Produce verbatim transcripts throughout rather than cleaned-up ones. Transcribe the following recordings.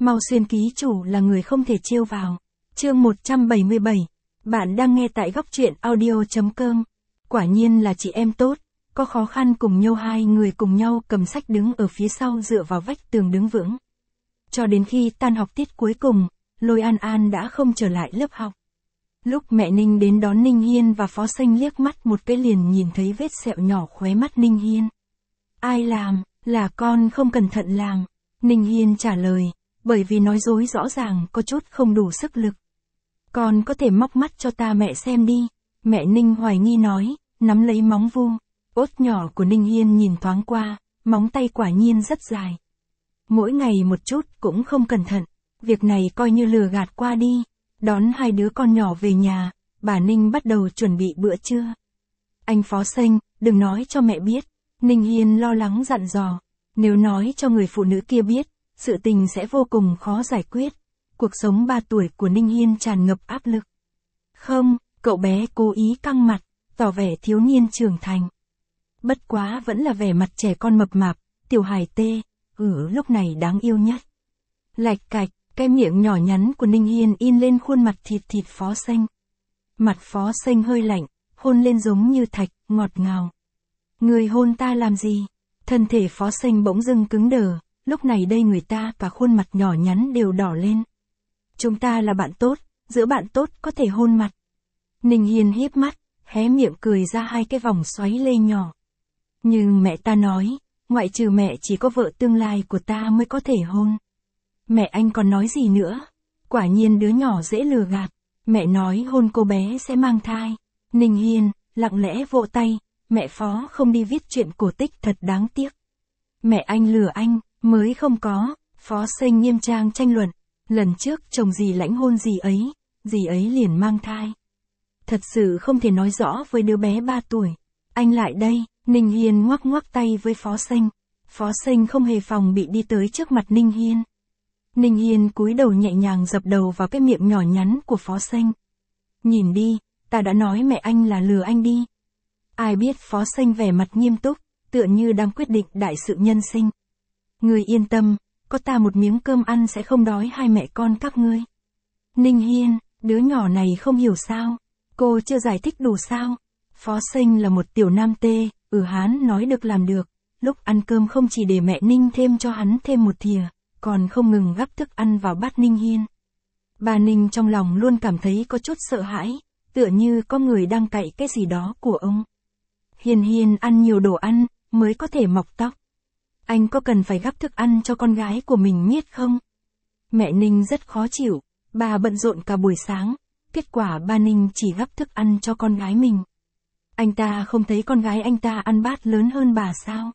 Mau Xuyên ký chủ là người không thể trêu vào. Chương một trăm bảy mươi bảy. Bạn đang nghe tại góc truyện audio chấm com. Quả nhiên là chị em tốt, có khó khăn cùng nhau, hai người cùng nhau cầm sách đứng ở phía sau dựa vào vách tường đứng vững. Cho đến khi tan học tiết cuối cùng, Lôi An An đã không trở lại lớp học. Lúc mẹ Ninh đến đón Ninh Hiên và Phó Xanh liếc mắt một cái liền nhìn thấy vết sẹo nhỏ khóe mắt Ninh Hiên. Ai làm? Là con không cẩn thận làm. Ninh Hiên trả lời, bởi vì nói dối rõ ràng có chút không đủ sức lực. Con có thể móc mắt cho ta mẹ xem đi. Mẹ Ninh hoài nghi nói, nắm lấy móng vuông. Ốt nhỏ của Ninh Hiên nhìn thoáng qua, móng tay quả nhiên rất dài. Mỗi ngày một chút cũng không cẩn thận, việc này coi như lừa gạt qua đi. Đón hai đứa con nhỏ về nhà, bà Ninh bắt đầu chuẩn bị bữa trưa. Anh Phó Xanh, đừng nói cho mẹ biết. Ninh Hiên lo lắng dặn dò, nếu nói cho người phụ nữ kia biết, sự tình sẽ vô cùng khó giải quyết. Cuộc sống ba tuổi của Ninh Hiên tràn ngập áp lực. Không, cậu bé cố ý căng mặt, tỏ vẻ thiếu niên trưởng thành. Bất quá vẫn là vẻ mặt trẻ con mập mạp, tiểu hài tê, ừ lúc này đáng yêu nhất. Lạch cạch, cái miệng nhỏ nhắn của Ninh Hiên in lên khuôn mặt thịt thịt Phó Xanh. Mặt Phó Xanh hơi lạnh, hôn lên giống như thạch, ngọt ngào. Người hôn ta làm gì? Thân thể Phó Xanh bỗng dưng cứng đờ, lúc này đây người ta cả khuôn mặt nhỏ nhắn đều đỏ lên. Chúng ta là bạn tốt, giữa bạn tốt có thể hôn mặt. Ninh Hiên híp mắt, hé miệng cười ra hai cái vòng xoáy lê nhỏ. Nhưng mẹ ta nói, ngoại trừ mẹ chỉ có vợ tương lai của ta mới có thể hôn. Mẹ anh còn nói gì nữa? Quả nhiên đứa nhỏ dễ lừa gạt. Mẹ nói hôn cô bé sẽ mang thai. Ninh Hiên, lặng lẽ vỗ tay. Mẹ Phó không đi viết chuyện cổ tích thật đáng tiếc. Mẹ anh lừa anh, mới không có. Phó Xanh nghiêm trang tranh luận. Lần trước chồng dì lãnh hôn dì ấy, dì ấy liền mang thai. Thật sự không thể nói rõ với đứa bé ba tuổi. Anh lại đây. Ninh Hiên ngoắc ngoắc tay với Phó Xanh. Phó Xanh không hề phòng bị đi tới trước mặt Ninh Hiên. Ninh Hiên cúi đầu nhẹ nhàng dập đầu vào cái miệng nhỏ nhắn của Phó Xanh. Nhìn đi, ta đã nói mẹ anh là lừa anh đi. Ai biết Phó Xanh vẻ mặt nghiêm túc, tựa như đang quyết định đại sự nhân sinh. Ngươi yên tâm, có ta một miếng cơm ăn sẽ không đói hai mẹ con các ngươi. Ninh Hiên, đứa nhỏ này không hiểu sao, cô chưa giải thích đủ sao. Phó Xanh là một tiểu nam tê, ừ hán nói được làm được, lúc ăn cơm không chỉ để mẹ Ninh thêm cho hắn thêm một thìa, còn không ngừng gắp thức ăn vào bát Ninh Hiên. Bà Ninh trong lòng luôn cảm thấy có chút sợ hãi, tựa như có người đang cạy cái gì đó của ông. Hiên Hiên ăn nhiều đồ ăn, mới có thể mọc tóc. Anh có cần phải gắp thức ăn cho con gái của mình miết không? Mẹ Ninh rất khó chịu, bà bận rộn cả buổi sáng, kết quả ba Ninh chỉ gắp thức ăn cho con gái mình. Anh ta không thấy con gái anh ta ăn bát lớn hơn bà sao?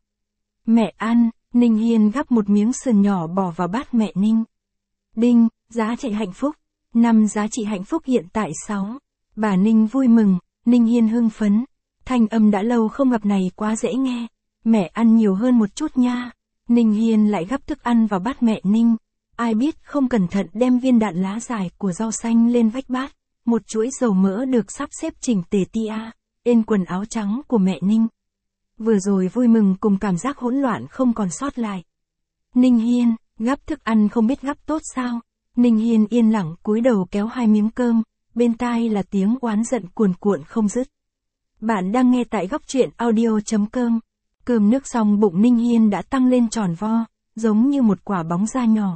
Mẹ ăn, Ninh Hiên gắp một miếng sườn nhỏ bỏ vào bát mẹ Ninh. Đinh, giá trị hạnh phúc. Năm giá trị hạnh phúc hiện tại sáu. Bà Ninh vui mừng, Ninh Hiên hưng phấn. Thanh âm đã lâu không gặp này quá dễ nghe. Mẹ ăn nhiều hơn một chút nha. Ninh Hiên lại gắp thức ăn vào bát mẹ Ninh. Ai biết không cẩn thận đem viên đạn lá dài của rau xanh lên vách bát. Một chuỗi dầu mỡ được sắp xếp chỉnh tề tia trên quần áo trắng của mẹ Ninh. Vừa rồi vui mừng cùng cảm giác hỗn loạn không còn sót lại. Ninh Hiên, gắp thức ăn không biết gắp tốt sao? Ninh Hiên yên lặng cúi đầu kéo hai miếng cơm, bên tai là tiếng oán giận cuồn cuộn không dứt. Bạn đang nghe tại góc truyện audio chấm com. Cơm nước xong bụng Ninh Hiên đã tăng lên tròn vo, giống như một quả bóng da nhỏ.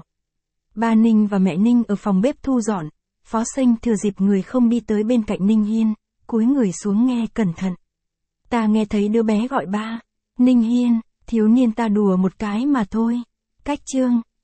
Ba Ninh và mẹ Ninh ở phòng bếp thu dọn, Phó Xanh thừa dịp người không đi tới bên cạnh Ninh Hiên, cúi người xuống nghe cẩn thận. Ta nghe thấy đứa bé gọi ba. Ninh Hiên, thiếu niên ta đùa một cái mà thôi. Cách chương.